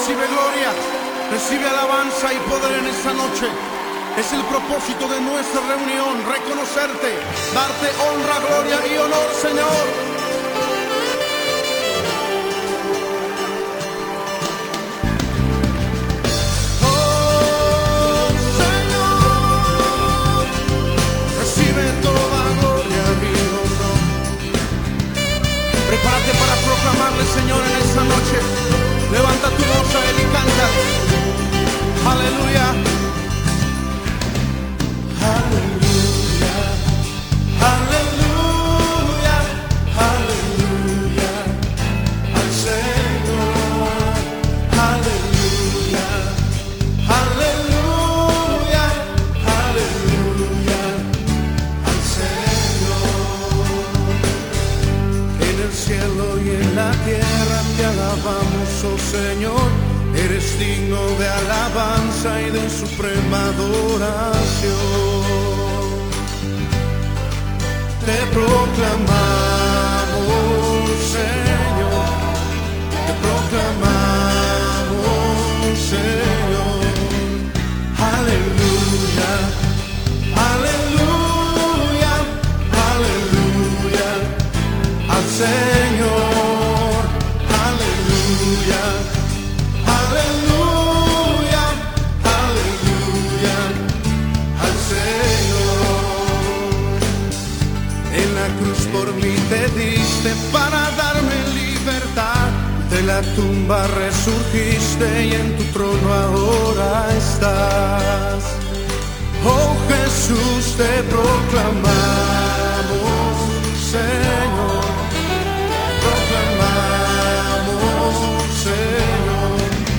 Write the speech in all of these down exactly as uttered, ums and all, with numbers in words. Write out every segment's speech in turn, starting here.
recibe gloria, recibe alabanza y poder en esta noche. Es el propósito de nuestra reunión, reconocerte, darte honra, gloria y honor, Señor. Prepárate para proclamarle, Señor, en esta noche. Levanta tu voz a Él y canta. Aleluya. Aleluya. Aleluya. Aleluya. Al Señor. Aleluya. Aleluya. Aleluya. Al Señor. En el cielo y en la tierra te alabamos, oh Señor. Eres digno de alabanza y de suprema adoración. Te proclamamos, Señor. Te proclamamos, Señor. Aleluya. Aleluya. Aleluya. Al Señor, aleluya, aleluya, aleluya, al Señor. En la cruz por mí te diste para darme libertad. De la tumba resurgiste y en tu trono ahora estás. Oh Jesús, te proclamamos, Señor. Proclamamos, Señor,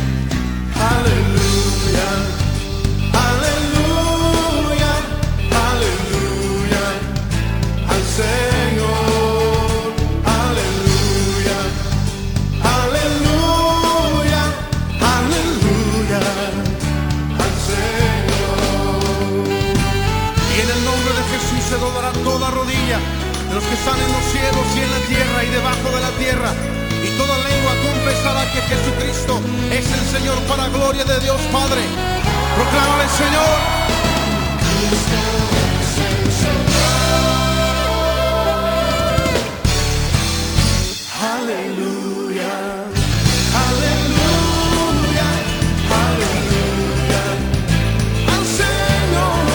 aleluya, aleluya, aleluya, al Señor, aleluya, aleluya, aleluya, al Señor. Y en el nombre de Jesús se doblará toda rodilla, de los que están en los cielos y en la tierra y debajo de la tierra, y toda lengua confesará que Jesucristo es el Señor, para gloria de Dios Padre. Proclámale, Señor. Cristo es el Señor. Aleluya, aleluya, aleluya, al Señor,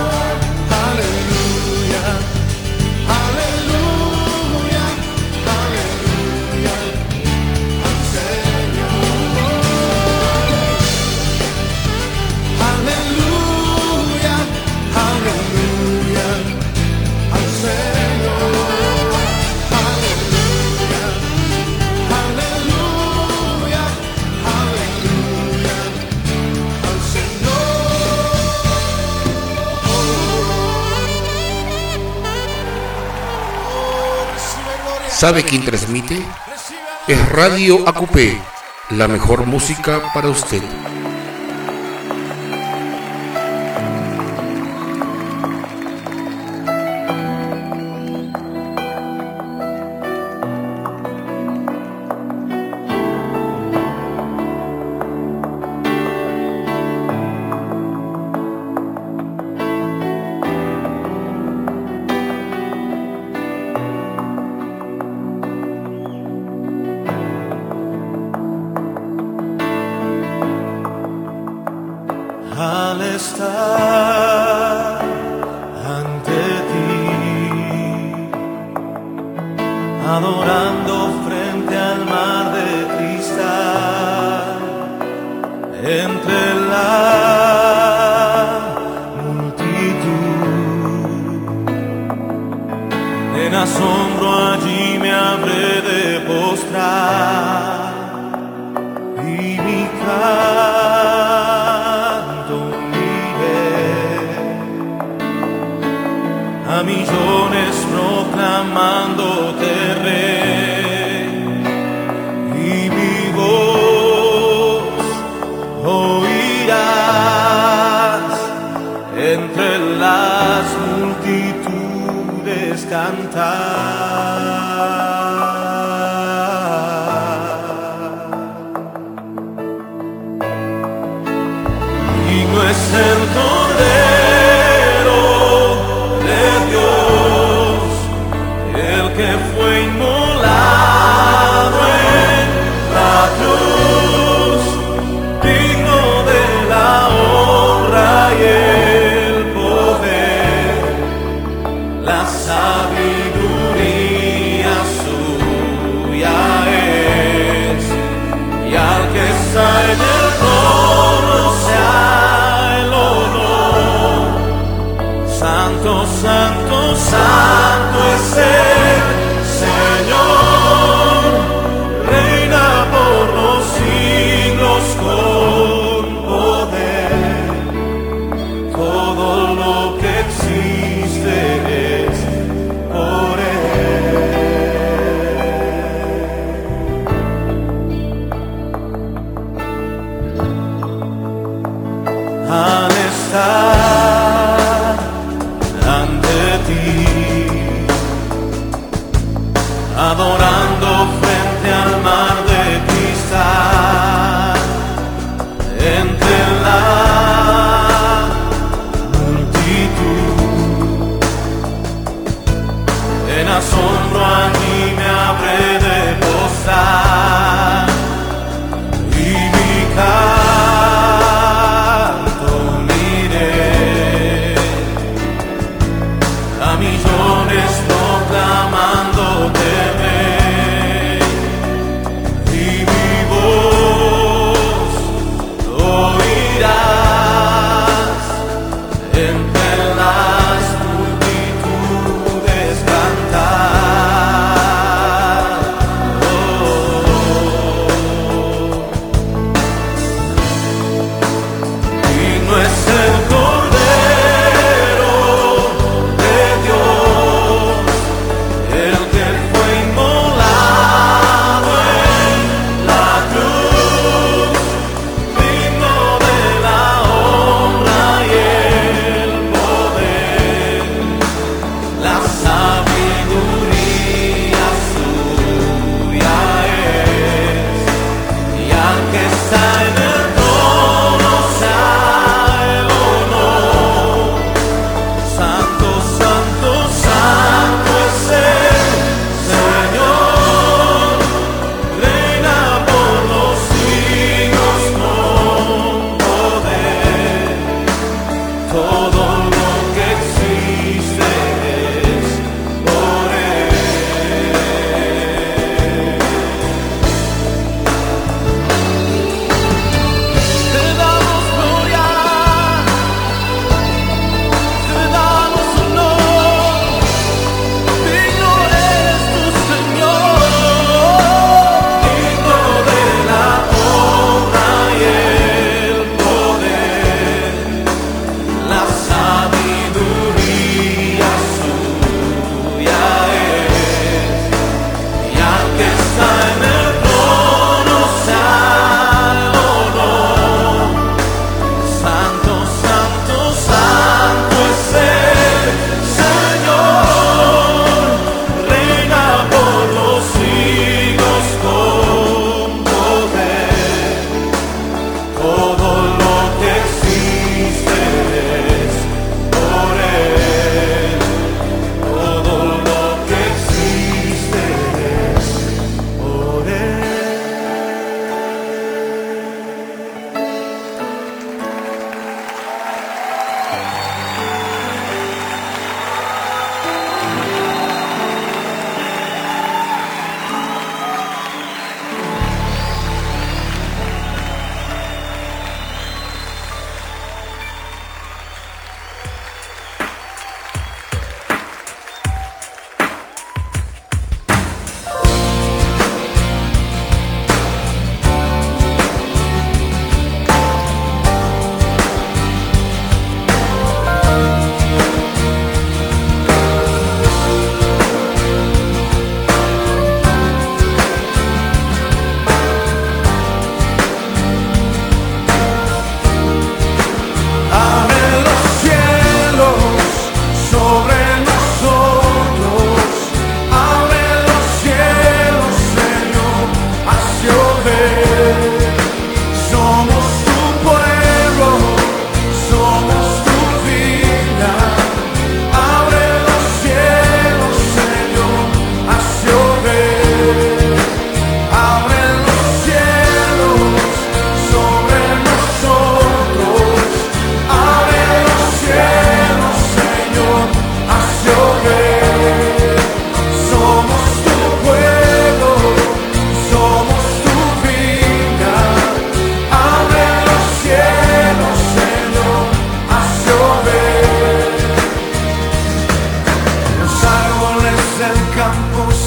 aleluya. Aleluya, aleluya, al Señor. Aleluya, aleluya, al Señor. Aleluya, aleluya, aleluya, al Señor. ¿Sabe quién transmite? Es Radio A Q P, la mejor música para usted. Al estar ante ti, adorando frente al mar de cristal, entre la multitud, en asombro allí me habré de postrar y mi canto a millones proclamándote Rey, y mi voz oirás entre las multitudes cantar. Cordero de Dios, el que fue inmolado en la cruz, digno de la honra y el poder, la sabiduría suya es, y al que está en el trono sea el honor. Santo, santo, santo es el Señor, reina por los siglos con poder. Todo lo que existe es por Él. Al estar ante ti, adorando frente al mar de cristal, entre la multitud, en asombro allí me habré de posar, y mi canto uniré a millones proclamándote Rey, y mi voz oirás entre las multitudes cantar.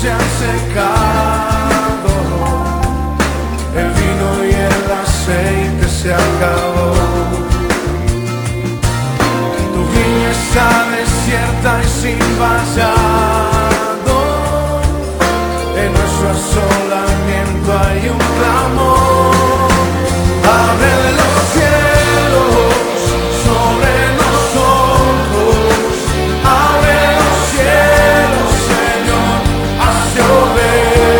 se han secado, el vino y el aceite se acabó. Tu viña está desierta y sin vallado, en nuestro asolamiento hay un clamor. Abre los cielos sobre nosotros, abre los cielos, Señor, haz llover.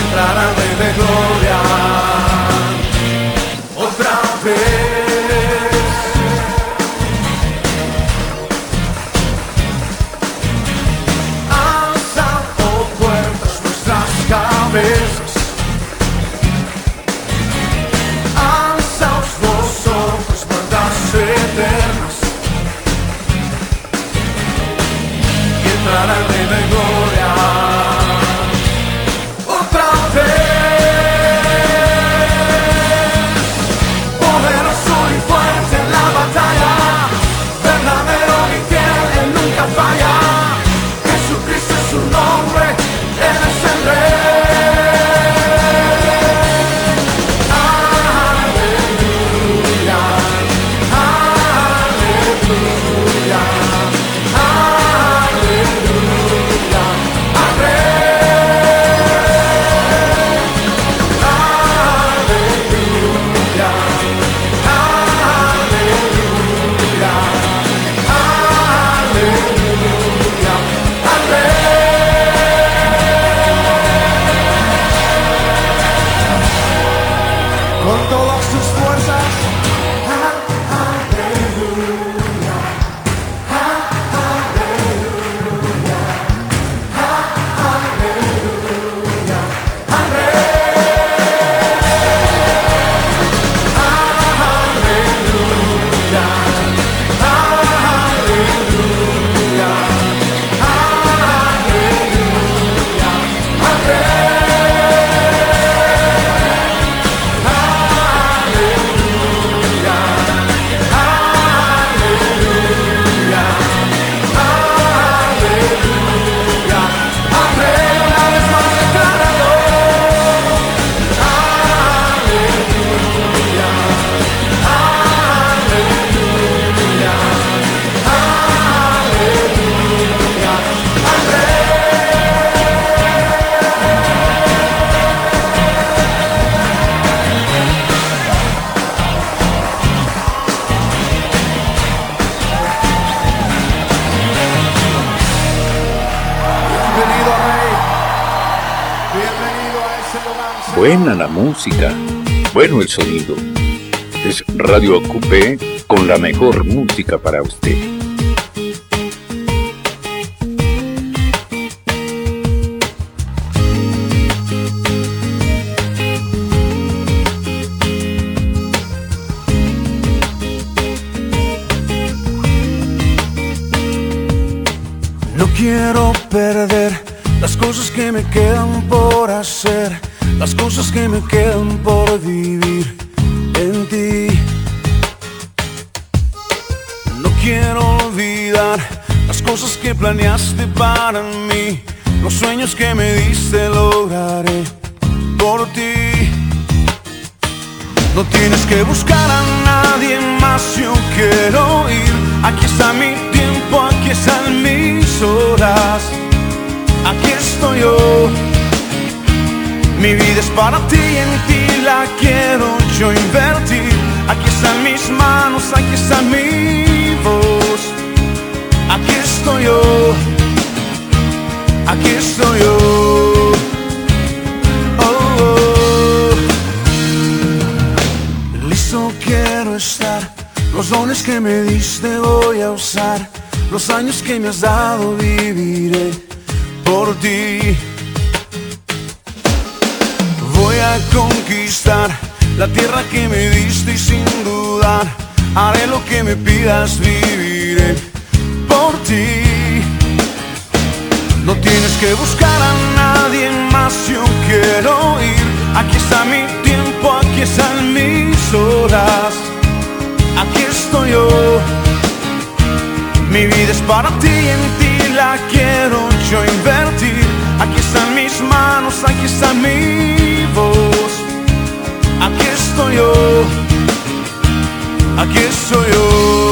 entrará el Rey de Gloria otra vez. Alza, oh puertas, nuestras cabezas. Alzaos vosotros, puertas eternas, y entrará el Rey de Gloria otra vez. Poderoso y fuerte en la batalla, verdadero y fiel, Él nunca falla. Jesucristo es su nombre, Él es el Rey. Aleluya, aleluya, aleluya, al Rey. Aleluya, aleluya, aleluya, al Rey. Con todas tus fuerzas. Aleluya, aleluya, aleluya, al Rey. Aleluya, aleluya, aleluya, al Rey. Bienvenido, Rey. Bienvenido a ese lugar. Buena la música, bueno el sonido. Es Radio Acupé con la mejor música para usted. No quiero perder las cosas que me quedan por hacer, las cosas que me quedan por vivir en ti. No quiero olvidar las cosas que planeaste para mí, los sueños que me diste lograré por ti. No tienes que buscar a nadie más, yo quiero ir. Aquí está mi tiempo, aquí están mis horas, aquí estoy yo. Mi vida es para ti, en ti la quiero yo invertir. Aquí están mis manos, aquí está mi voz, aquí estoy yo, aquí estoy yo. Oh, oh. Listo quiero estar, los dones que me diste voy a usar, los años que me has dado viviré por ti. Voy a conquistar la tierra que me diste y sin dudar haré lo que me pidas, viviré por ti. No tienes que buscar a nadie más, yo quiero ir. Aquí está mi tiempo, aquí están mis horas, aquí estoy yo. Mi vida es para ti, en ti la quiero yo invertir. Aquí están mis manos, aquí está mi voz, aquí estoy yo, aquí estoy yo.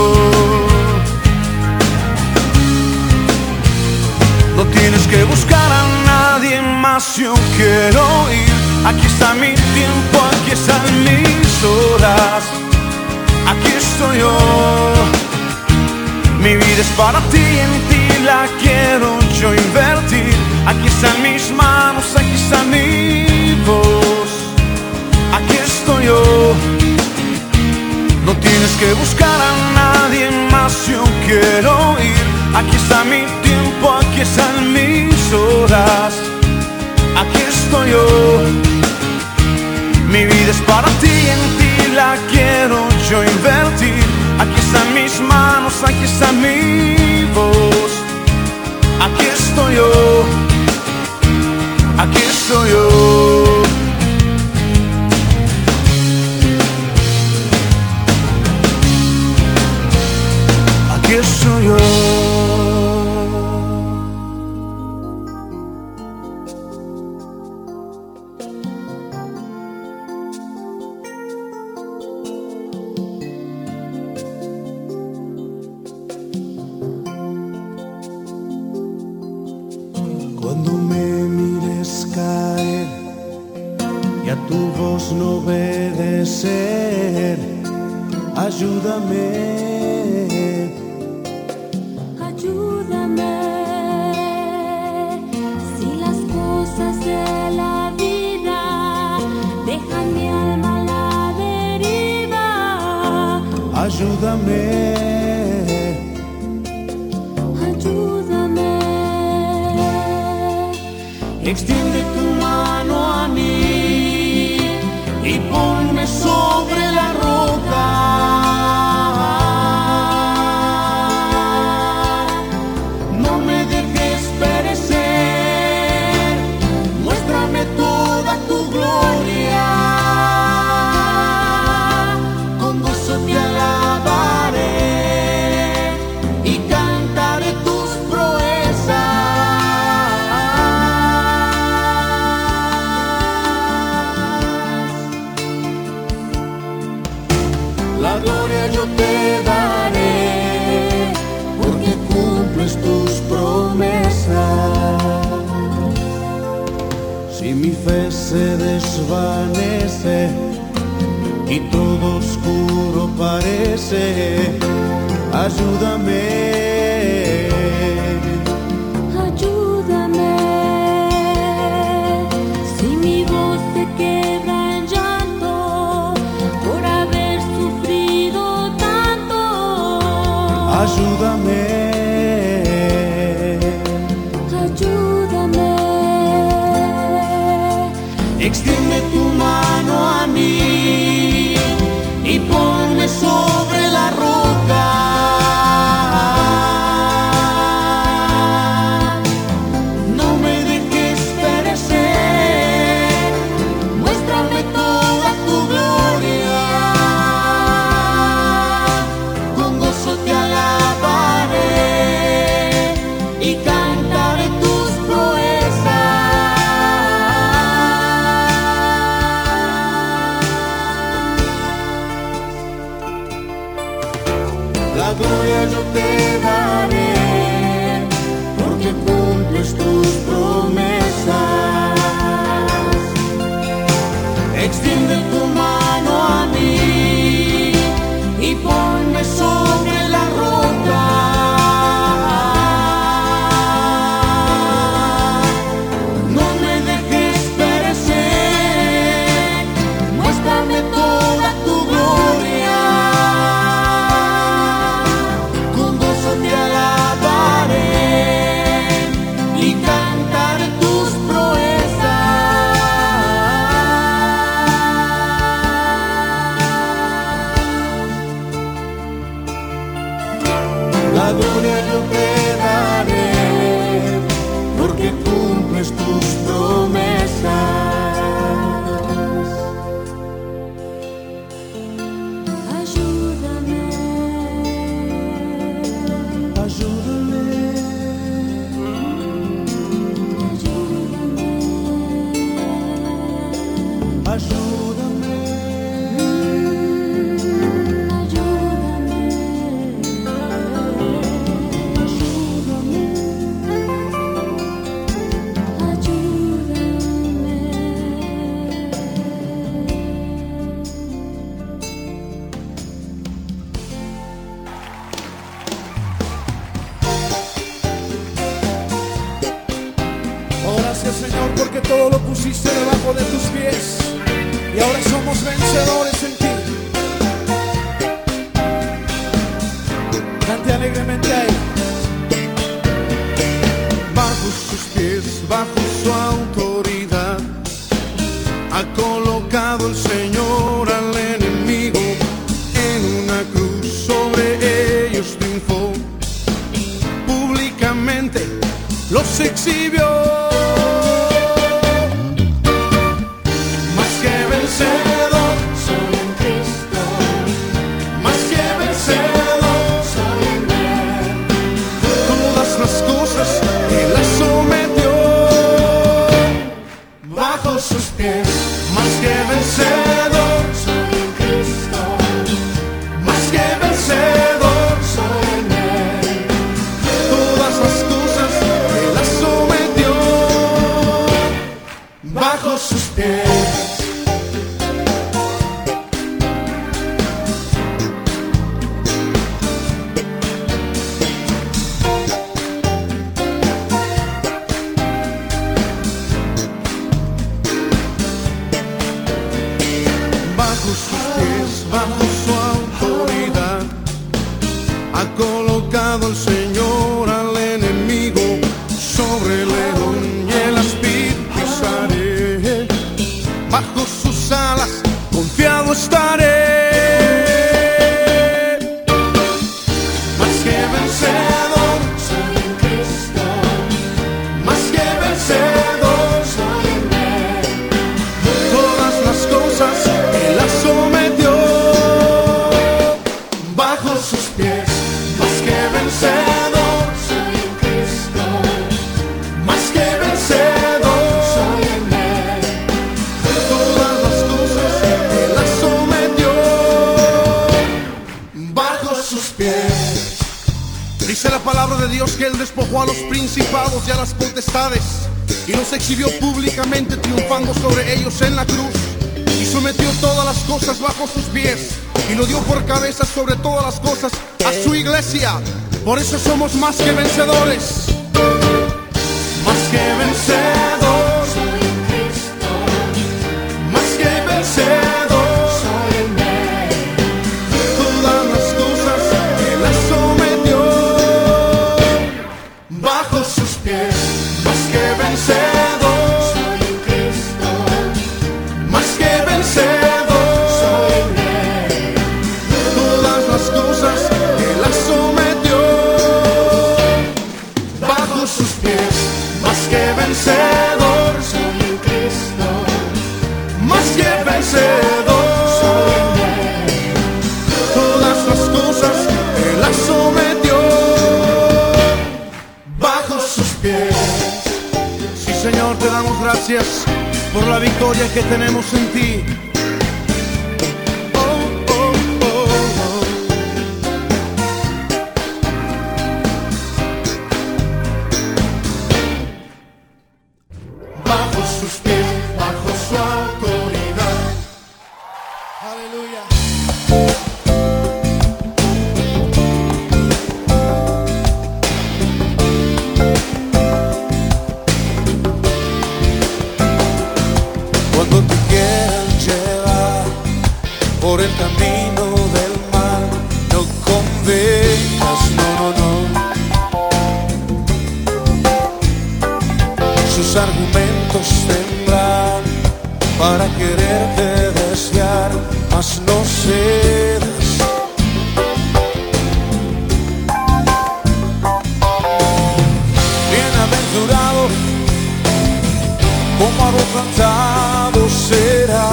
No tienes que buscar a nadie más, yo quiero ir. Aquí está mi tiempo, aquí están mis horas, aquí estoy yo. Mi vida es para ti, en ti la quiero yo invertir. Aquí están mis manos, aquí está mi todas. Aquí estoy yo. Mi vida es para ti, en ti la quiero yo invertir. Aquí están mis manos, aquí está mi voz. Aquí estoy yo. Aquí estoy yo. Aquí estoy yo. Cuando me mires caer y a tu voz no obedecer, ayúdame. Ayúdame, si las cosas de la vida dejan mi alma a la deriva. Ayúdame. Ayúdame, Extiende tu mano a mí y ponme sobre la roca. No me dejes perecer, muéstrame toda tu gloria. Con gozo te alabaré y cantaré tus proezas. La gloria yo te daré, porque cumples tus promesas. Si mi fe se desvanece y todo oscuro parece, ayúdame. ayúdame, si mi voz se quebra en llanto por haber sufrido tanto. Ayúdame. Ayúdame, Extiende tu mano a mí y ponme sobre la roca. No me dejes perecer, muéstrame toda tu gloria. Con gozo te alabaré y cantaré tus proezas. La gloria yo te daré, porque cumples tus promesas. Extiende tu mano a mí y ponme sobre la roca. No me dejes perecer, muéstrame toda tu gloria. Con gozo te alabaré y cantaré tus proezas. La gloria yo te daré, porque cumples tus promesas. ayúdame, Ayúdame. ayúdame, Ayúdame. Oh, gracias, Señor, porque todo lo pusiste debajo de tus pies y ahora somos vencedores en ti. Cante alegremente ahí. Bajo sus pies, ha colocado el Señor al enemigo en una cruz, sobre ellos triunfó, públicamente los exhibió. Más que vencedor soy en Cristo, más que vencedor soy en Él. Todas las cosas Él las sometió bajo sus pies. Más que vencedor soy en Cristo, más que vencedor soy en Él. Todas las cosas Él las sometió bajo sus pies. Bajo sus pies, bajo su autoridad, ha colocado el Señor al enemigo, sobre el león y el áspid pisaré. Bajo sus alas confiado estaré. Más que vencedor soy en Cristo, más que vencedor soy en Él. Todas las cosas Él las sometió bajo sus pies. Más que vencedor soy en Cristo, más que vencedor soy en Él. Todas las cosas Él las sometió bajo sus pies. Dice la palabra de Dios que Él despojó a los principados y a las potestades y los exhibió públicamente, triunfando sobre ellos en la cruz, y sometió todas las cosas bajo sus pies y lo dio por cabeza sobre todas las cosas a su iglesia. Por eso somos más que vencedores, más que vencedor soy en Cristo, más que vencedor soy en Él. Todas las cosas Él las sometió bajo sus pies. Más que vencedor soy en Cristo, más que vencedor soy en Él. Todas las cosas Él las sometió bajo sus pies. Más que vencedor soy en Cristo, más que vencedor soy en Él. Todas las cosas Él las sometió bajo sus pies. Sí, Señor, te damos gracias por la victoria que tenemos en ti. Oh, oh, oh, oh. Bajo sus pies, bajo su autoridad. Aleluya. Cuando te quieran llevar por el camino del mal, no convengas, no, no, no. Sus argumentos tendrán para quererte desviar, mas no cedas. Bienaventurado, como árbol plantado será.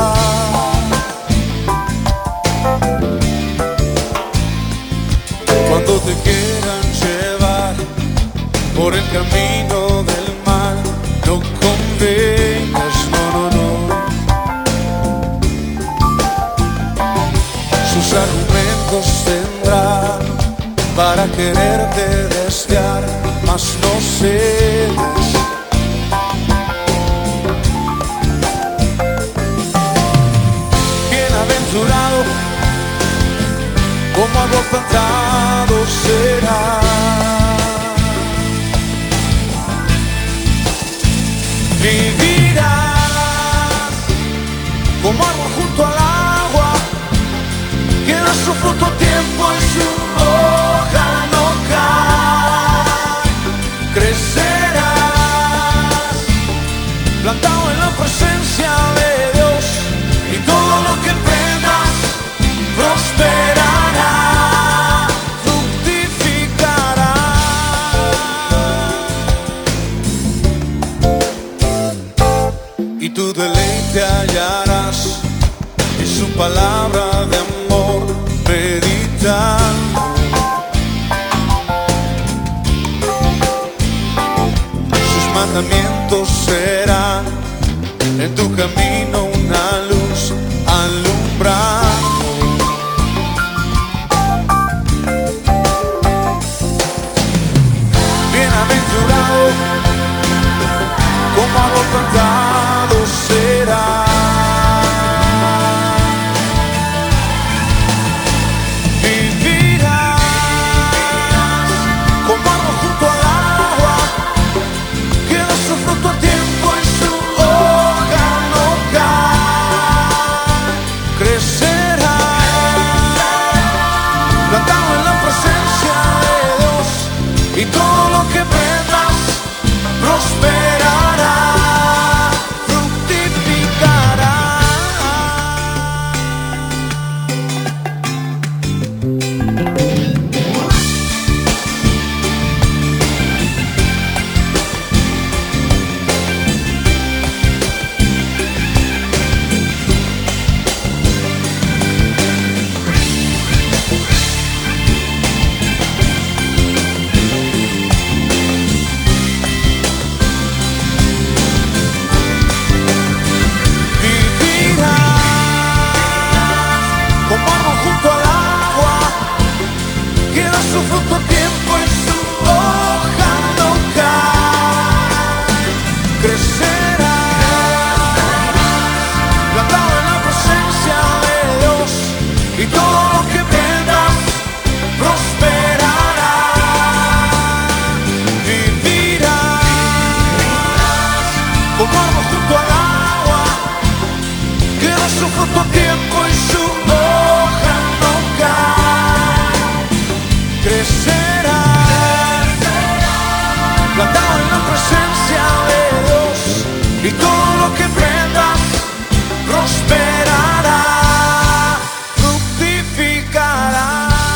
Cuando te quieran llevar por el camino del mal, no convengas, no, no, no. Sus argumentos tendrán para quererte desviar, mas no cedes. Bienaventurado, como árbol plantado será. Vivirás como árbol junto al agua, que da su fruto a tiempo y su hoja no cae. Crecerás plantado en la presencia de Dios, te hallarás y su palabra de amor meditando. Sus mandamientos serán en tu camino una luz alumbrando. Bienaventurado, como árbol plantado será. Vivirás como árbol junto al agua, que da su fruto a tiempo y su hoja no cae. Crecerás, plantado en la presencia de Dios, y todo lo que vendas prosperará, fructificará. Su fruto a tiempo y su hoja no cae. Crecerás, plantado en la presencia de Dios, y todo lo que vendas prosperará. Vivirás como árbol junto al agua, que da su fruto a tiempo y su hoja no cae. Crecerás, plantado en la presencia de Dios, y todo lo que prendas prosperará, fructificará.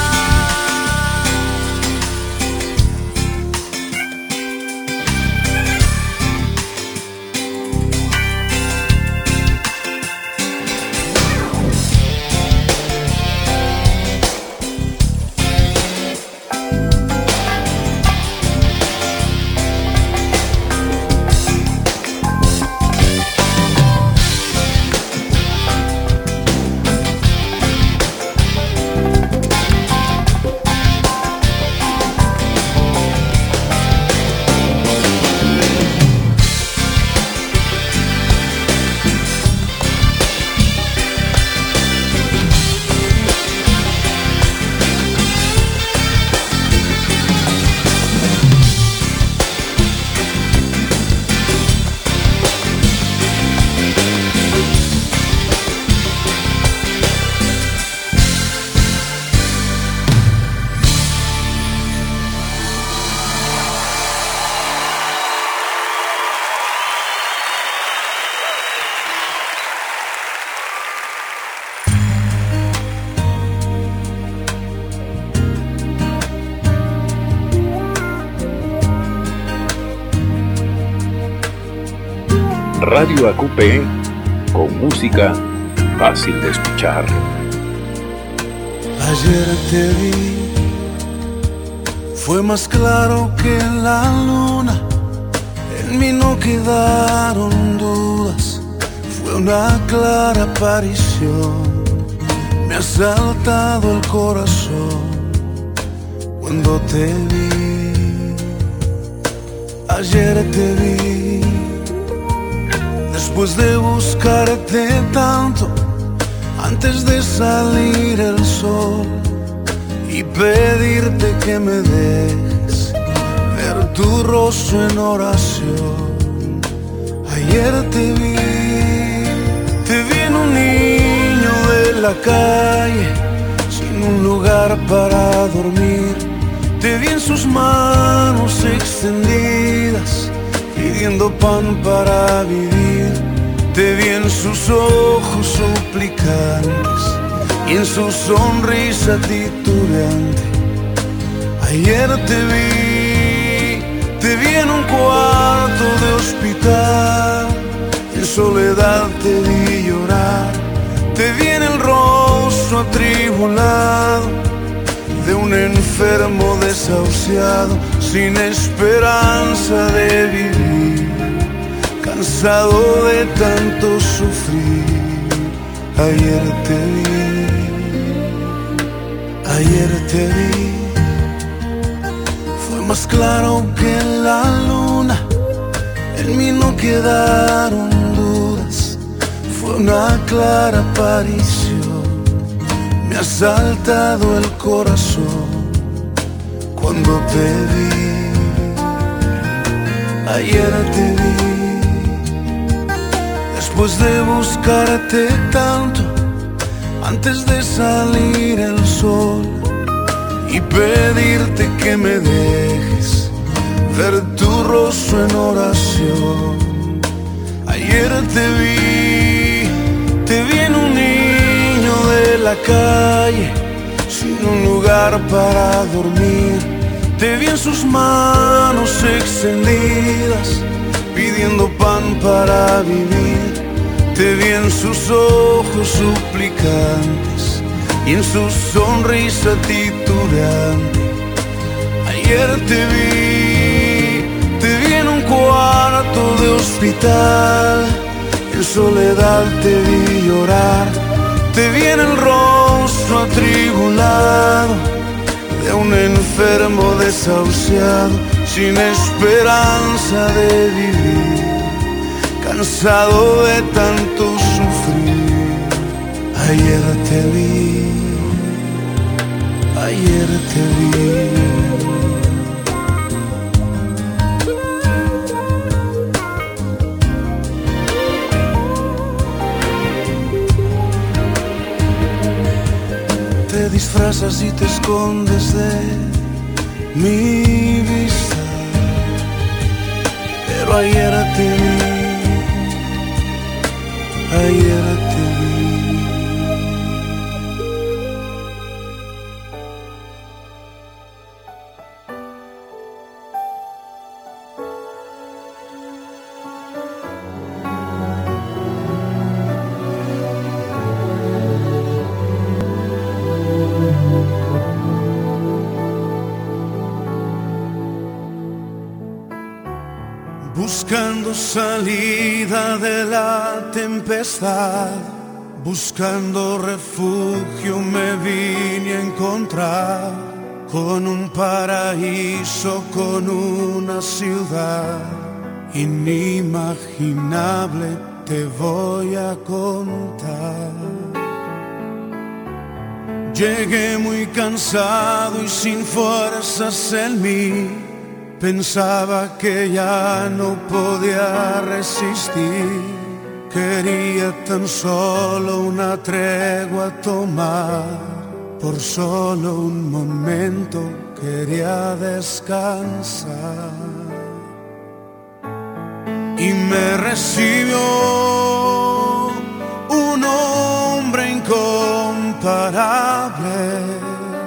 Radio A Q P, con música fácil de escuchar. Ayer te vi, fue más claro que la luna, en mí no quedaron dudas, fue una clara aparición, me ha saltado el corazón cuando te vi. Ayer te vi, después de buscarte tanto, antes de salir el sol, y pedirte que me dejes ver tu rostro en oración. Ayer te vi, te vi en un niño de la calle, sin un lugar para dormir. Te vi en sus manos extendidas, pidiendo pan para vivir. Te vi en sus ojos suplicantes y en su sonrisa titubeante. Ayer te vi, te vi en un cuarto de hospital, En soledad te vi llorar, te vi en el rostro atribulado de un enfermo desahuciado, sin esperanza de vivir, cansado de tanto sufrir. Ayer te vi, ayer te vi, fue más claro que la luna, en mí no quedaron dudas, fue una clara aparición, me ha saltado el corazón cuando te vi, ayer te vi. Después de buscarte tanto, antes de salir el sol, y pedirte que me dejes ver tu rostro en oración. Ayer te vi, te vi en un niño de la calle, sin un lugar para dormir. Te vi en sus manos extendidas, pidiendo pan para vivir. Te vi en sus ojos suplicantes y en su sonrisa titubeante. Ayer te vi, te vi en un cuarto de hospital, en soledad te vi llorar, te vi en el rostro atribulado de un enfermo desahuciado, sin esperanza de vivir, cansado de tanto sufrir. Ayer te vi, ayer te vi. Te disfrazas y te escondes de mi vista, pero ayer te vi, ayer te vi. Buscando salida de la tempestad, buscando refugio me vine a encontrar con un paraíso, con una ciudad inimaginable, te voy a contar. Llegué muy cansado y sin fuerzas en mí, pensaba que ya no podía resistir, quería tan solo una tregua tomar, por solo un momento quería descansar. Y me recibió un hombre incomparable.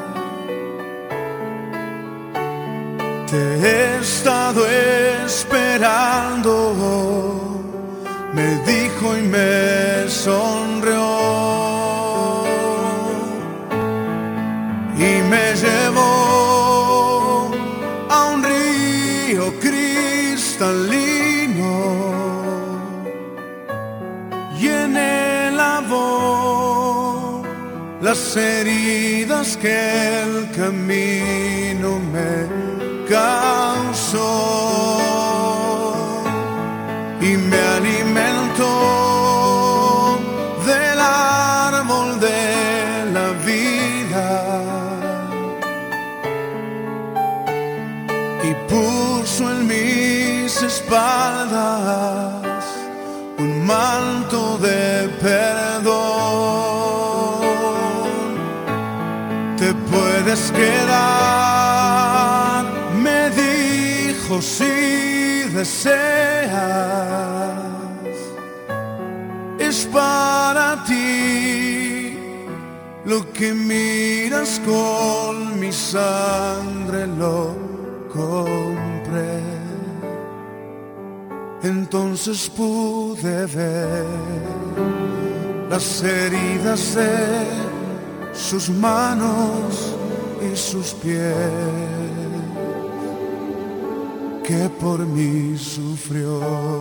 Te he estado esperando, me dijo y me sonrió, y me llevó a un río cristalino, y en él lavó las heridas que el camino me causó, y me alimentó del árbol de la vida, y puso en mis espaldas un manto de perdón. Te puedes quedar, me dijo, si deseas, es para ti lo que miras, con mi sangre lo compré. Entonces pude ver las heridas de sus manos y sus pies, que por mí sufrió.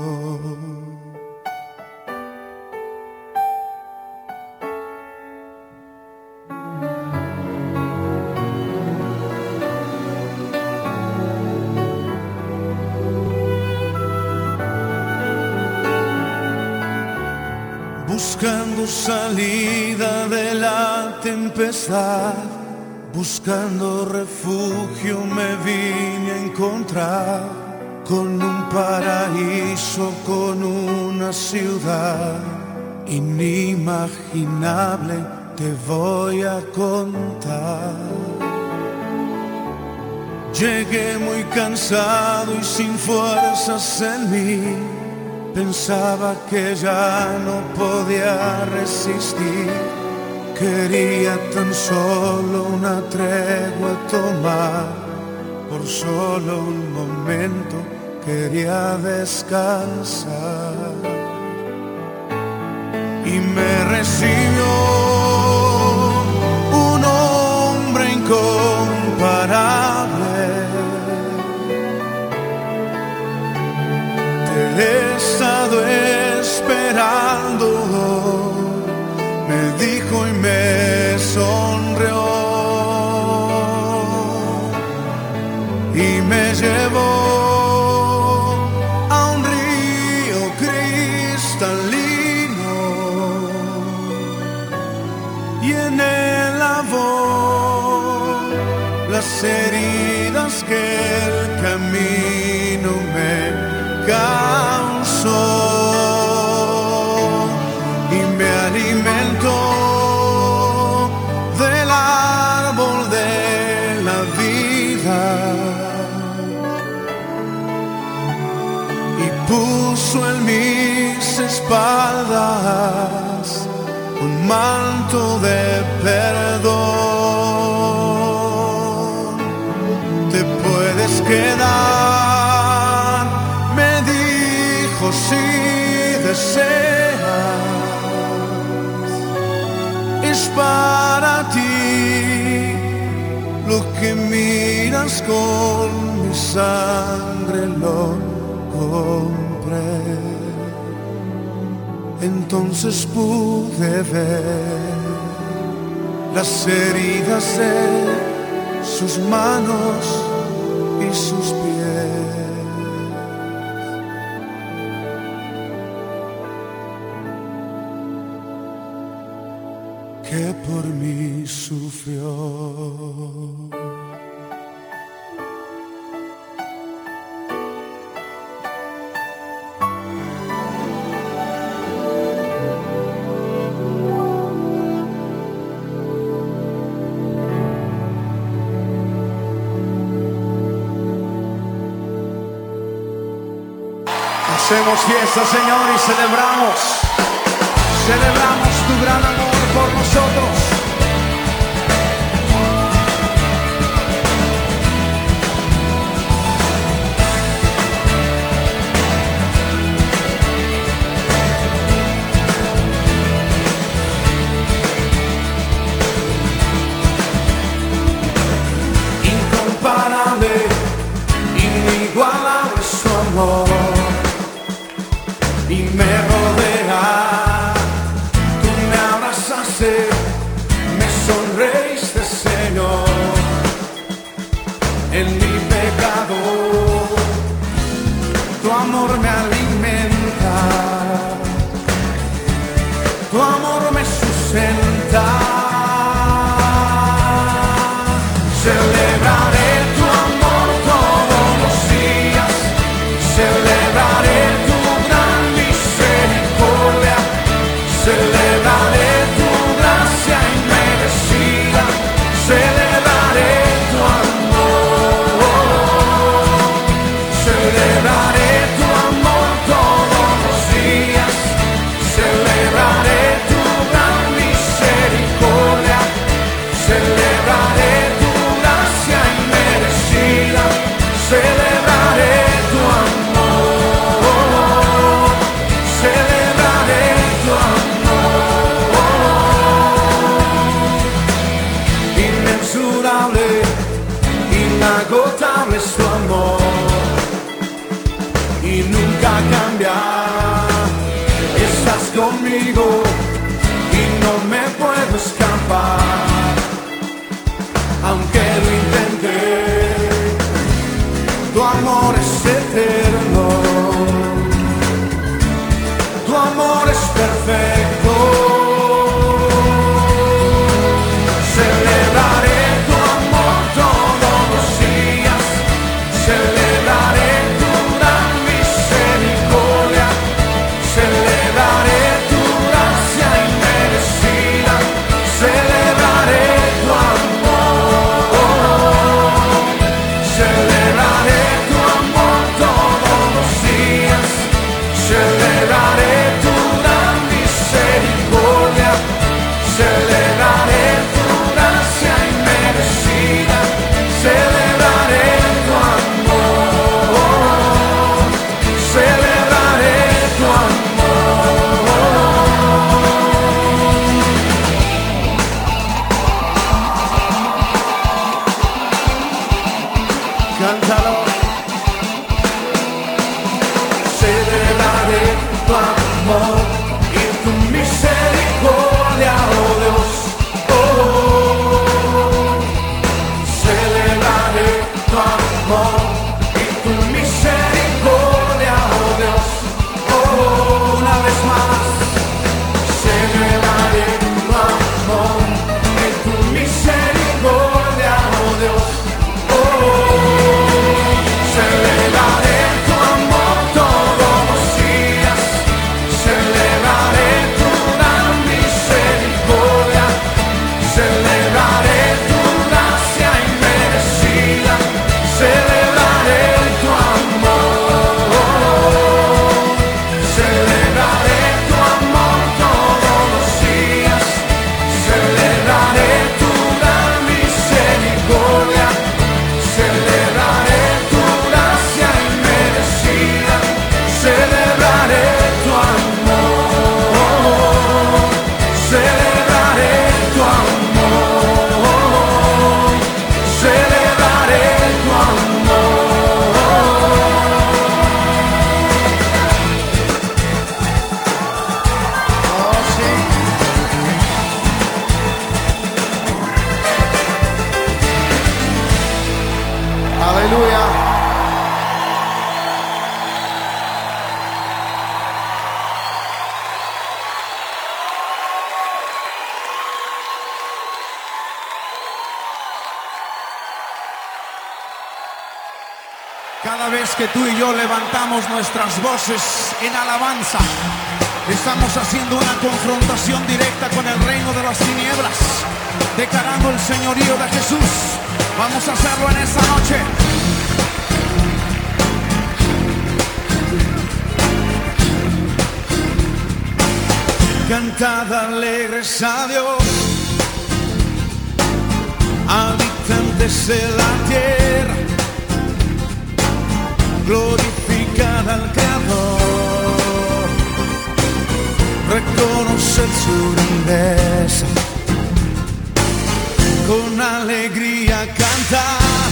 Buscando salida de la tempestad, buscando refugio me vine a encontrar con un paraíso, con una ciudad inimaginable, te voy a contar. Llegué muy cansado y sin fuerzas en mí, pensaba que ya no podía resistir, quería tan solo una tregua tomar, por solo un momento quería descansar. Y me recibió un hombre incomparable. Te he estado esperando, me dijo y me sonrió, y me llevó a un río cristalino, y en él lavó las heridas que el camino me causó, y me alimentó del árbol de la vida, y puso en mis espaldas un manto de perdón. Te puedes quedar, si deseas, es para ti lo que miras, con mi sangre lo compré. Entonces pude ver las heridas de sus manos y sus pies, que por mí sufrió. Hacemos fiesta, Señor, y celebramos, celebramos tu gran amor por nosotros. Incomparable, inigualable es tu amor, y me rodea. Me sonreíste, Señor, en mi pecado. Tu amor me alimenta, tu amor me sustenta. Celebraré tu amor todos los días, celebraré tu gran misericordia, celebraré tu gracia inmerecida, celebraré tu amor, celebraré tu amor todos los días, celebraré tu gran misericordia. Cada vez que tú y yo levantamos nuestras voces en alabanza, estamos haciendo una confrontación directa con el reino de las tinieblas, declarando el señorío de Jesús. Vamos a hacerlo en esta noche. Cantad alegres a Dios, habitantes de la tierra, glorificad al Creador, reconoced su grandeza, con alegría cantad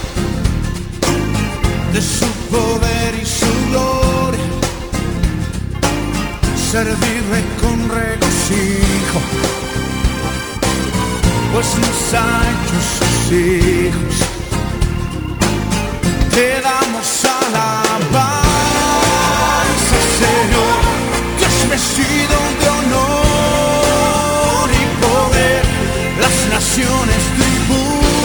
de su poder y su gloria, servirle con regocijo, pues nos ha hecho sus hijos. Te damos alabanza, Señor, Dios vestido de honor y poder. Las naciones tributo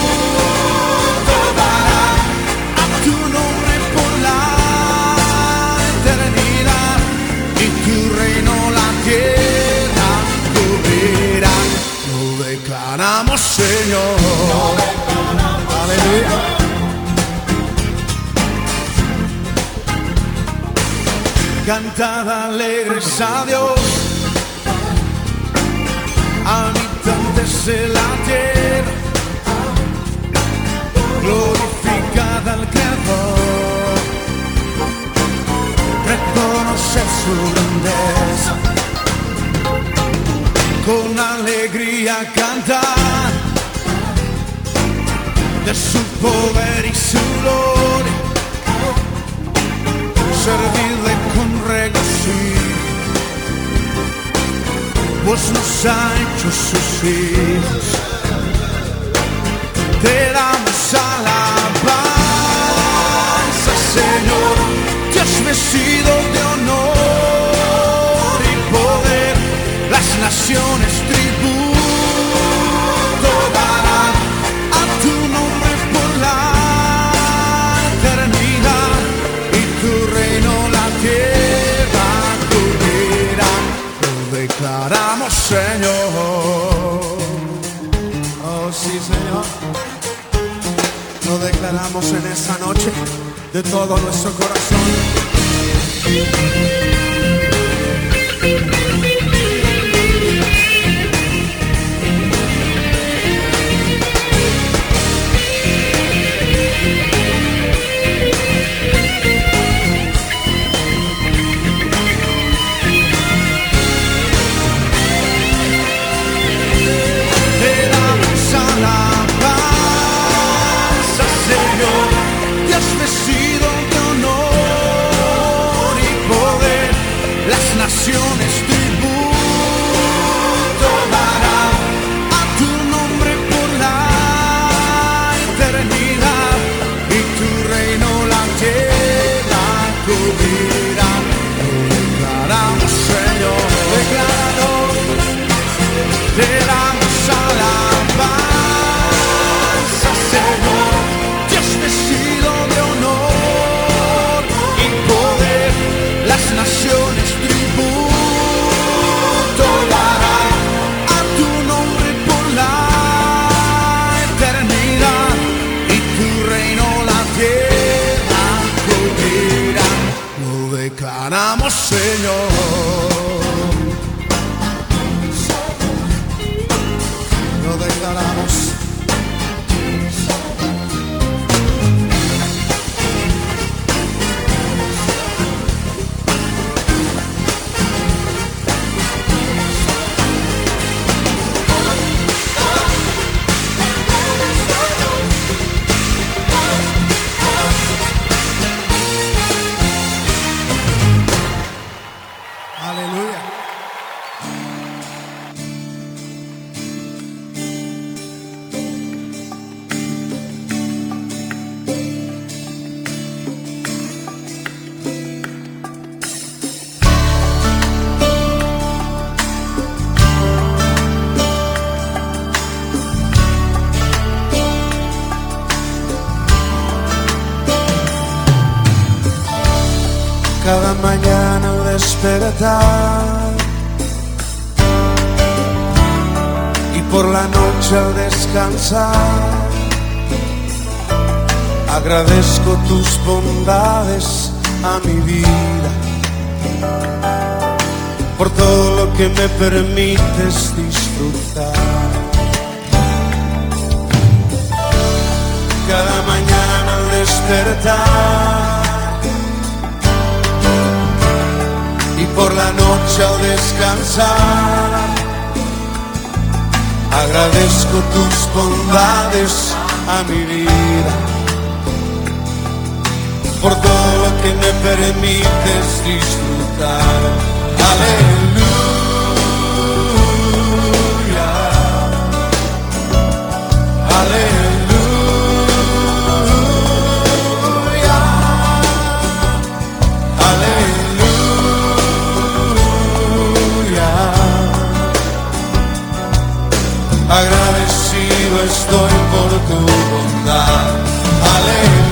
darán a tu nombre por la eternidad, y tu reino la tierra cubrirá. Lo declaramos, Señor. Aleluya. Cantad alegres a Dios, habitantes de la tierra, glorificad al Creador, reconoced su grandeza, con alegría cantad de su poder y su gloria, servirle con regocijo, pues nos ha hecho sus hijos. Te damos alabanza, Señor, Dios vestido de honor y poder. Las naciones tributo darán a tu nombre por la eternidad, y tu reino la tierra cubrirá. Lo declaramos, Señor. Oh sí, Señor. Lo declaramos en esta noche de todo nuestro corazón. Vestido de honor y poder, cada mañana al despertar y por la noche al descansar. Agradezco tus bondades a mi vida, por todo lo que me permites disfrutar. Cada mañana al despertar y por la noche al descansar, agradezco tus bondades a mi vida, por todo lo que me permites disfrutar. Aleluya, aleluya, aleluya. Agradecido estoy por tu bondad. Aleluya.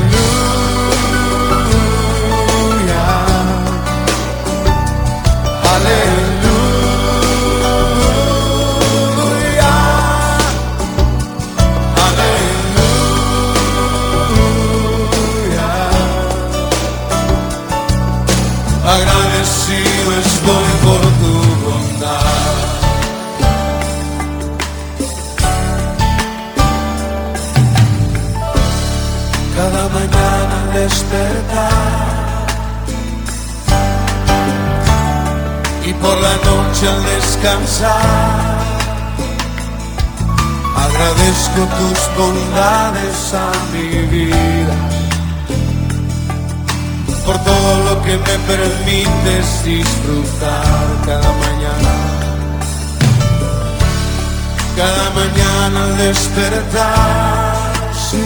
Agradecido estoy por tu bondad. Cada mañana al despertar y por la noche al descansar, agradezco tus bondades a mi vida, por todo lo que me permites disfrutar cada mañana. Cada mañana al despertar, sí,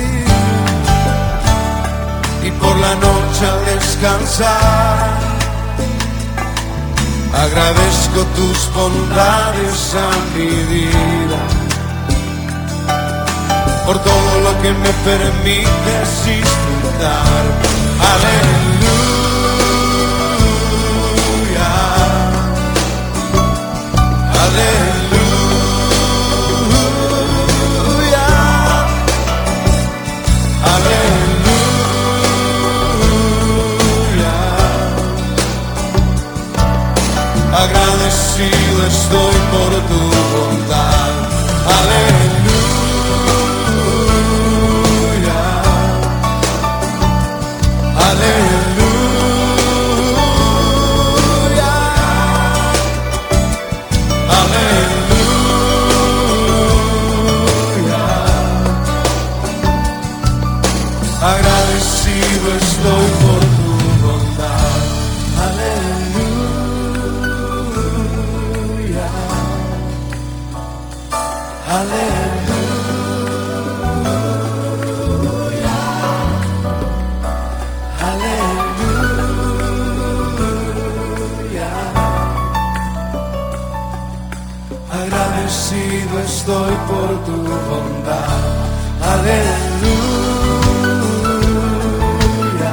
y por la noche al descansar, agradezco tus bondades a mi vida, por todo lo que me permites disfrutar. Aleluya, aleluya, aleluya. Agradecido estoy por tu bondad. Aleluya. Aleluya, aleluya. Agradecido estoy por tu bondad. Aleluya, aleluya. Agradecido estoy por tu bondad. Aleluya,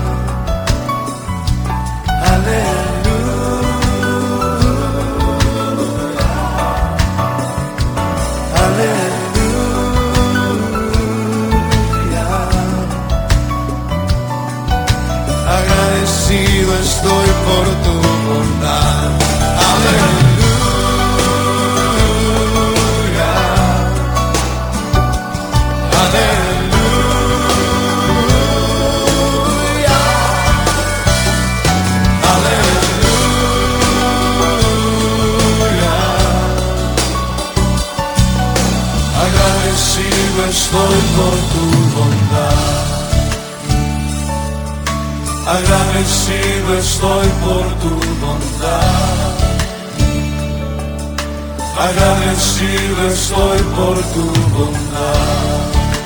aleluya, aleluya. Agradecido estoy por tu bondad. Aleluya. Estoy por tu bondad. Agradecido estoy por tu bondad. Agradecido estoy por tu bondad.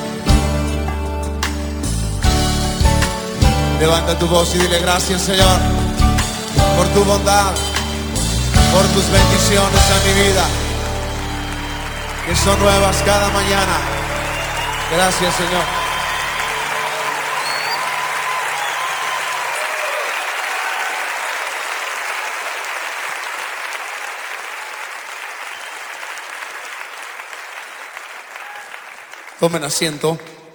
Levanta tu voz y dile gracias, Señor, por tu bondad, por tus bendiciones a mi vida, que son nuevas cada mañana. Gracias, Señor. Tomen asiento.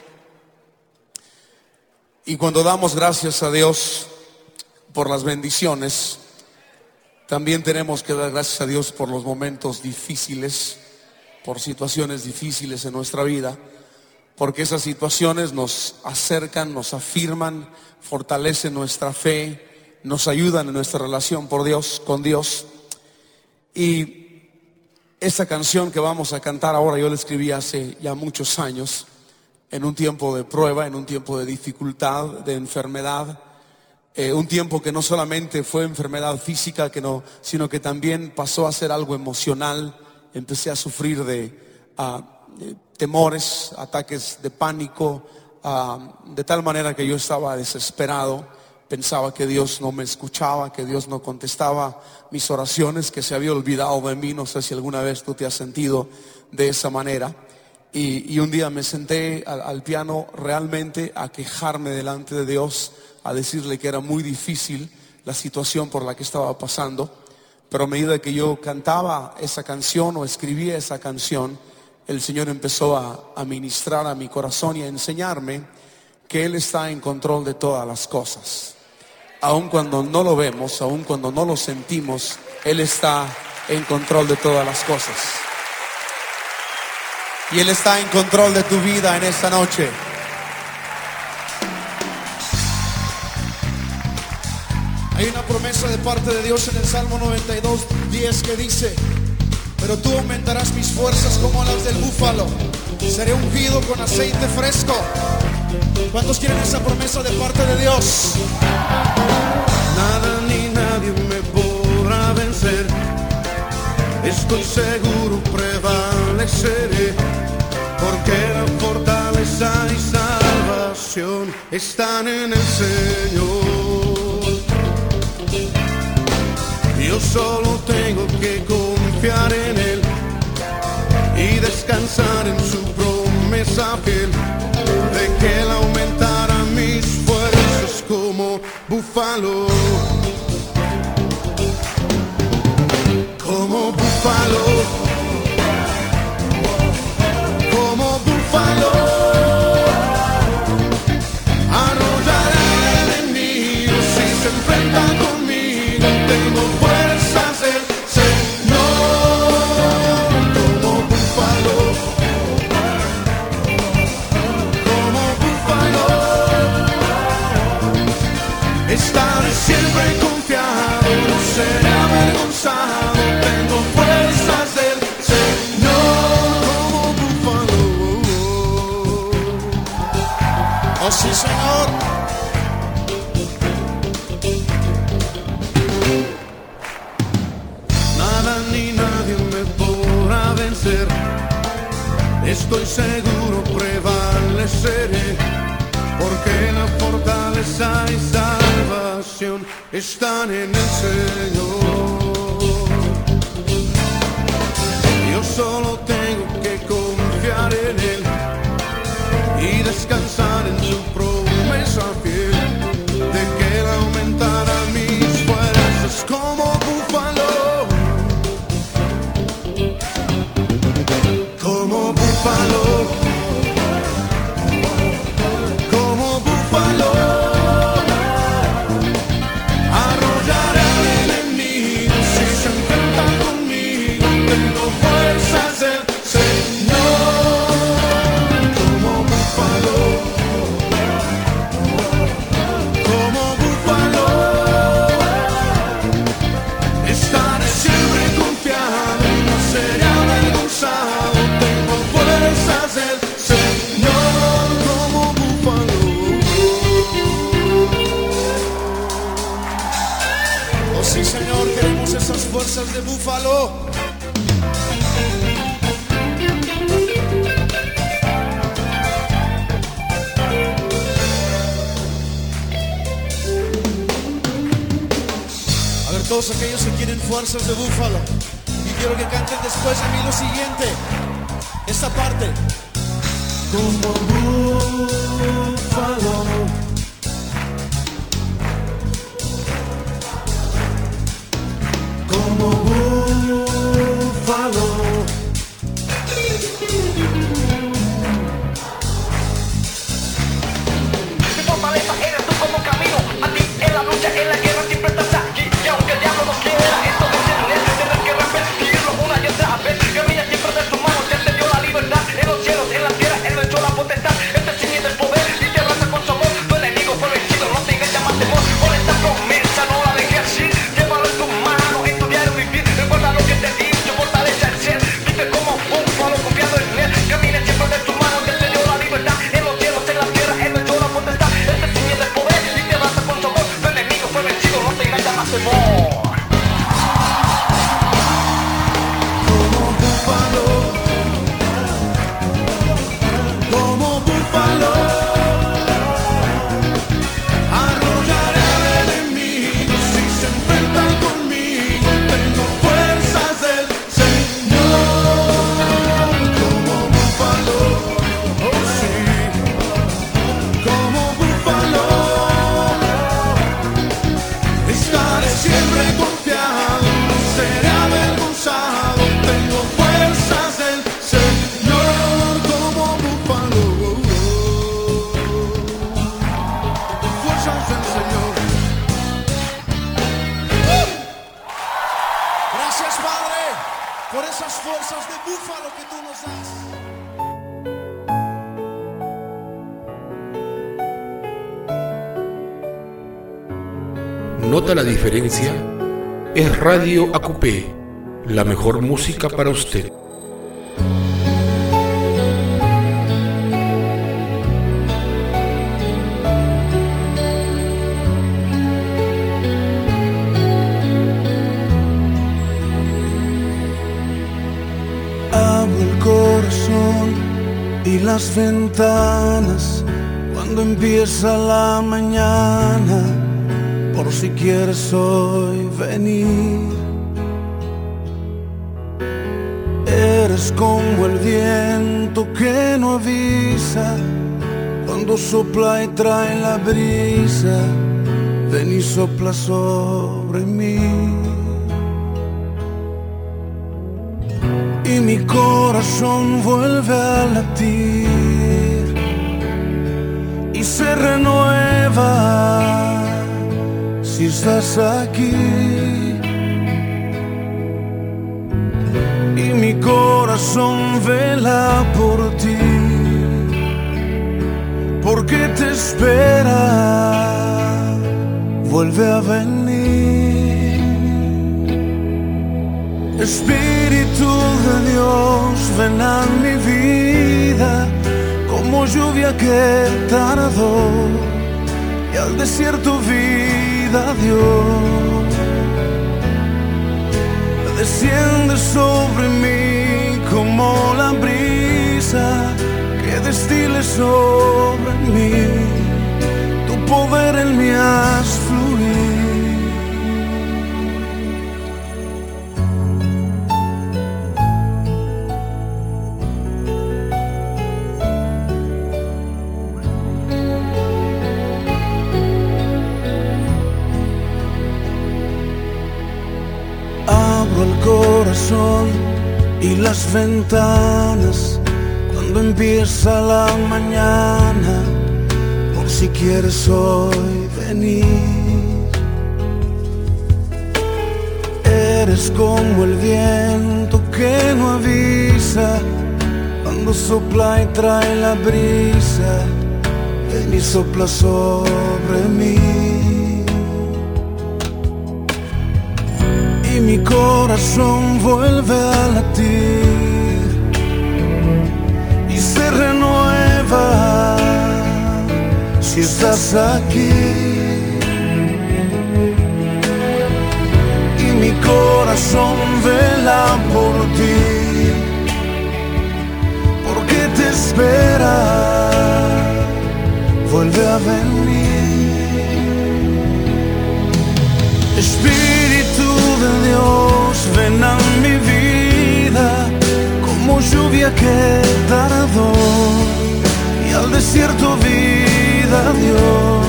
Y cuando damos gracias a Dios por las bendiciones, también tenemos que dar gracias a Dios por los momentos difíciles, por situaciones difíciles en nuestra vida, porque esas situaciones nos acercan, nos afirman, fortalecen nuestra fe, nos ayudan en nuestra relación por Dios, con Dios. Y esta canción que vamos a cantar ahora, yo la escribí hace ya muchos años, en un tiempo de prueba, en un tiempo de dificultad, de enfermedad, eh, un tiempo que no solamente fue enfermedad física, que no, sino que también pasó a ser algo emocional. Empecé a sufrir de, uh, de temores, ataques de pánico, uh, de tal manera que yo estaba desesperado. Pensaba que Dios no me escuchaba, que Dios no contestaba mis oraciones, que se había olvidado de mí. No sé si alguna vez tú te has sentido de esa manera. Y, y un día me senté al, al piano realmente a quejarme delante de Dios, a decirle que era muy difícil la situación por la que estaba pasando. Pero a medida que yo cantaba esa canción o escribía esa canción, el Señor empezó a, a ministrar a mi corazón y a enseñarme que Él está en control de todas las cosas. Aun cuando no lo vemos, aun cuando no lo sentimos, Él está en control de todas las cosas. Y Él está en control de tu vida en esta noche. Hay una promesa de parte de Dios en el Salmo noventa y dos, diez que dice: pero tú aumentarás mis fuerzas como las del búfalo, seré ungido con aceite fresco. ¿Cuántos quieren esa promesa de parte de Dios? Nada ni nadie me podrá vencer, estoy seguro prevaleceré, porque la fortaleza y salvación están en el Señor. Yo solo tengo que confiar en Él y descansar en su promesa fiel, de que Él aumentará mis fuerzas como búfalo. Como búfalo, como búfalo, arrollará al enemigo si se enfrenta conmigo. Tengo fuerzas del Señor. Como búfalo, como búfalo, estaré siempre confiado, no seré avergonzado. Tengo fuerzas del Señor como búfalo. Oh sí, Señor. Nada ni nadie me podrá vencer, estoy seguro prevaleceré, porque la fortaleza y salvación están en el Señor. Yo solo tengo que confiar en Él y descansar en su promesa fiel, de que Él aumentará mis fuerzas como búfalo, como búfalo, como búfalo, arrollaré al enemigo si se enfrenta conmigo. Tengo fuerzas del Señor como búfalo, como búfalo, estaré siempre confiado y no seré avergonzado. Tengo fuerzas del Señor como búfalo. Oh sí, Señor, queremos esas fuerzas de búfalo. A ver, todos aquellos que quieren fuerzas de búfalo, y quiero que canten después de mí lo siguiente, esta parte. Como búfalo, como búfalo, esas fuerzas de búfalo que tú nos das. ¿Nota la diferencia? Es Radio A Q P, la mejor música para usted. Abro el corazón y las ventanas cuando empieza la mañana, por si quieres hoy venir. Eres como el viento que no avisa, cuando sopla y trae la brisa, ven y sopla sobre mí. Y mi corazón vuelve a latir y se renueva si estás aquí. Y mi corazón vela por ti, porque te espera, vuelve a venir. Espíritu de Dios, ven a mi vida, como lluvia que tardó y al desierto vida dio. Desciende sobre mí como la brisa que destile sobre mí, tu poder en mí haz fluir. El corazón y las ventanas cuando empieza la mañana, por si quieres hoy venir. Eres como el viento que no avisa, cuando sopla y trae la brisa, ven y sopla sobre mí. Y mi corazón vuelve a latir y se renueva si estás aquí. Y mi corazón vela por ti, porque te espera, vuelve a venir. Espíritu de Dios, ven a mi vida, como lluvia que tardó y al desierto vida dio.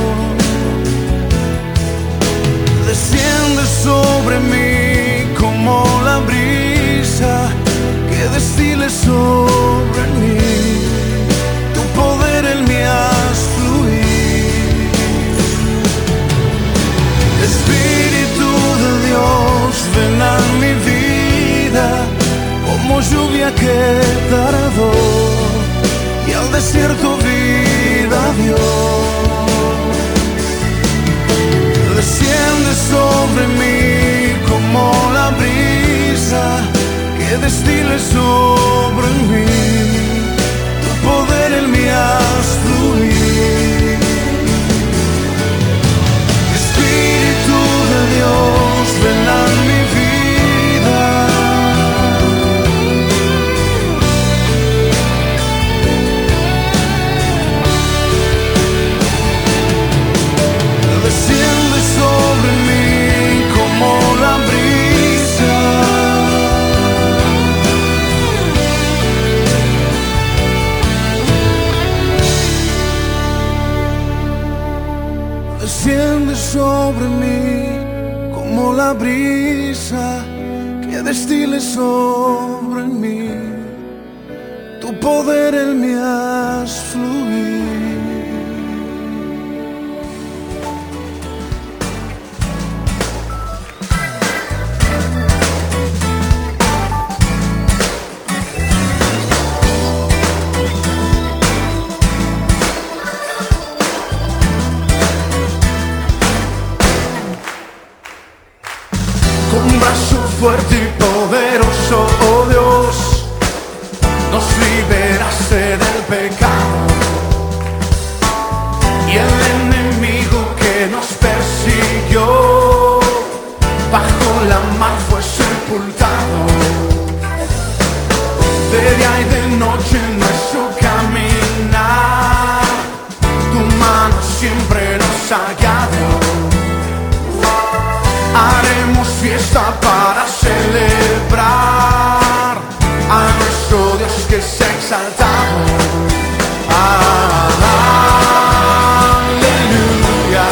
Desciende sobre mí como la brisa que destile sobre mí, tu poder en mí haz fluir. Espíritu de Dios, ven a mi vida, como lluvia que tardó y al desierto vida dio. Desciende sobre mí como la brisa que destile sobre mí, tu poder en mí haz fluir. Espíritu de Dios, ven a mi vida, desciende sobre mí como la brisa, desciende sobre mí como la brisa que destile sobre mí, tu poder en mí haz fluir. de día y de noche en nuestro caminar. Tu mano siempre nos ha guiado. Haremos fiesta para celebrar a nuestro Dios que se ha exaltado. Aleluya.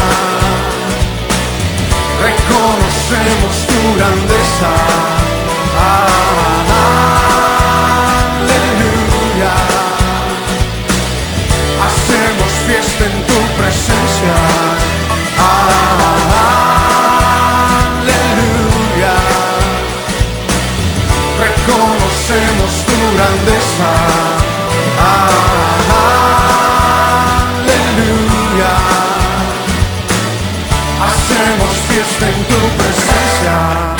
Reconocemos tu grandeza. Aleluya. Hacemos fiesta en tu presencia. Aleluya. Reconocemos tu grandeza. Aleluya. Hacemos fiesta en tu presencia.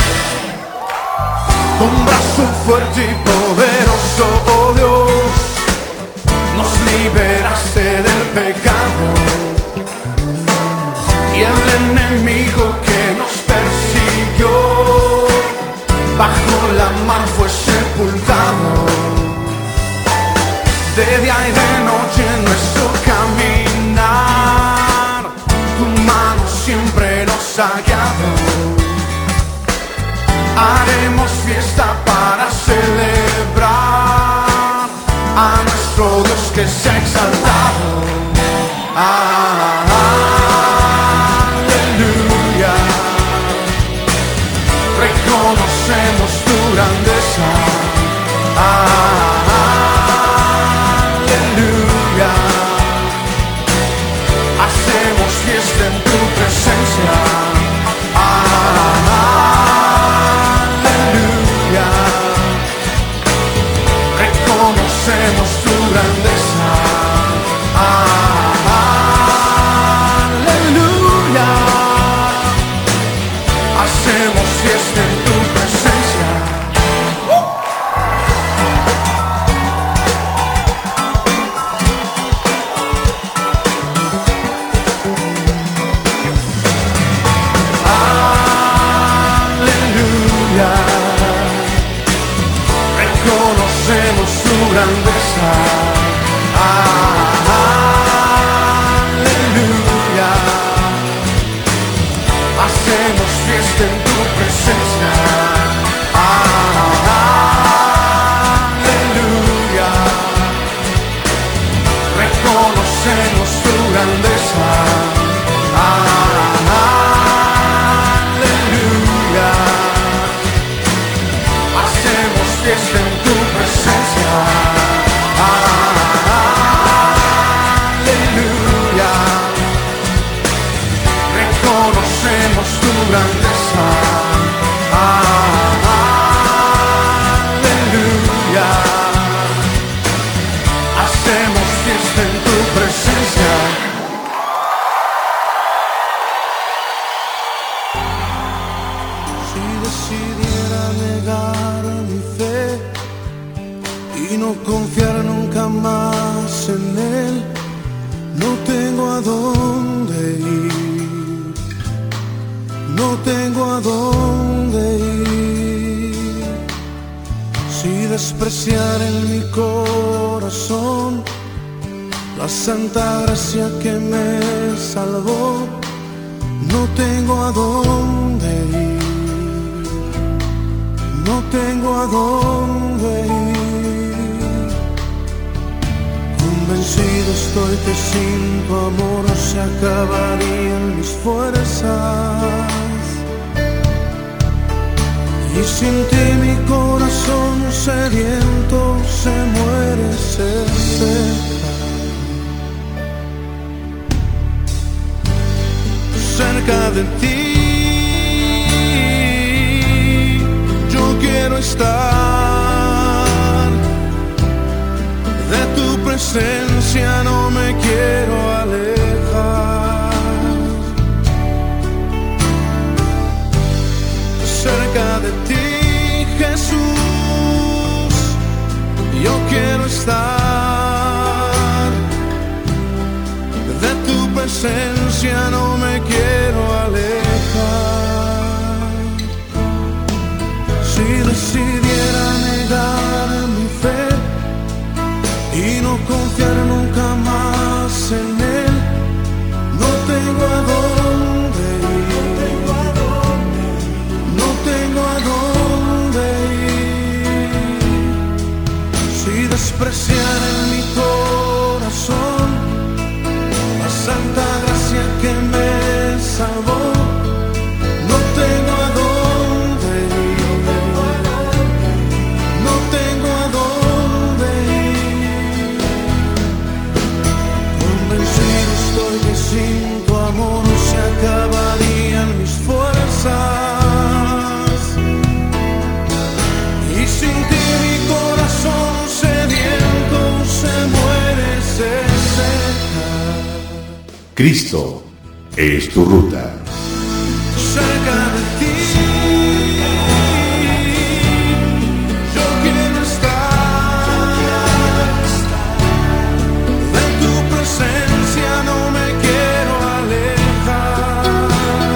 Con brazo fuerte y poderoso, oh Dios, nos liberaste del pecado. Y el enemigo que nos persiguió, bajo la mar fue sepultado. De día y de noche en nuestro caminar, tu mano siempre nos ha guiado. Haremos fiesta para celebrar a nuestro Dios que se ha exaltado. Aleluya. Reconocemos tu grandeza. Aleluya. Hacemos fiesta en tu presencia. Aleluya. Reconocemos tu grandeza. Aleluya. Hacemos fiesta en tu presencia. Aleluya. Reconocemos tu grandeza. Aleluya. Hacemos fiesta en tu presencia. Aleluya. Reconocemos tu grandeza. Aleluya. Hacemos fiesta en tu presencia. Aleluya. Reconocemos tu grandeza. Aleluya. Hacemos fiesta en tu presencia. Si decidiera negar mi fe y no confiar nunca más en Él, no tengo a dónde ir, no tengo a dónde ir. Si despreciar en mi corazón la santa gracia que me salvó, no tengo a dónde ir, no tengo a dónde ir. Convencido estoy que sin tu amor se acabarían mis fuerzas, y sin ti mi corazón sediento se muere, se seca. Cerca de ti yo quiero estar, de tu presencia no me quiero alejar. Cerca de ti, Jesús, yo quiero estar, de tu presencia no me quiero alejar. Si decidiera negar mi fe confiar nunca más en Él. No tengo a dónde ir, no tengo a dónde ir. Si despreciar en mi corazón la santa gracia que me salvó, no tengo a dónde ir, no tengo a dónde ir. Convencido estoy que sin tu amor se acabarían mis fuerzas, y sin ti mi corazón sediento se muere, se seca. Cristo es tu ruta. Cerca de ti yo quiero estar, de tu presencia no me quiero alejar.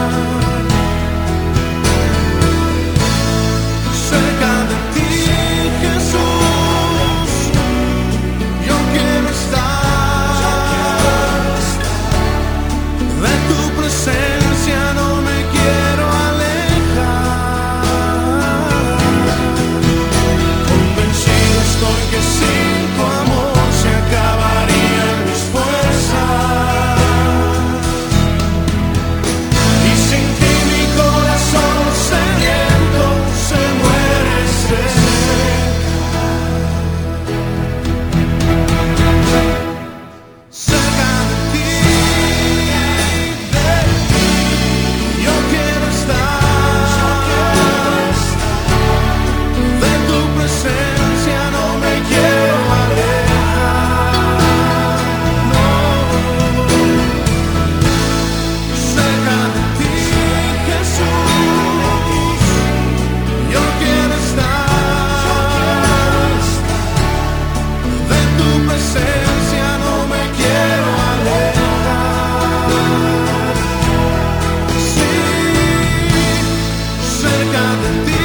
Cerca de ti, Jesús, yo quiero estar, de tu presencia no me quiero alejar. Convencido estoy que sin tu amor se acabarían mis fuerzas, y sin ti mi corazón sediento se muere, se seca. Cerca de ti, de ti, yo quiero estar, de tu presencia no me quiero alejar, no. Cerca de ti, Jesús, yo quiero estar, de tu presencia no me quiero alejar. Sí, cerca de ti,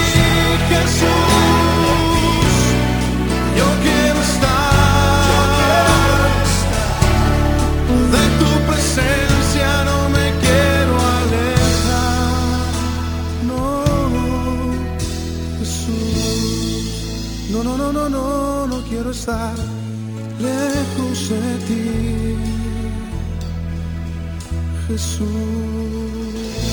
Jesús, yo quiero estar, de tu presencia no me quiero alejar. No, Jesús, no, no, no, no, no, no quiero estar lejos de ti, Jesús.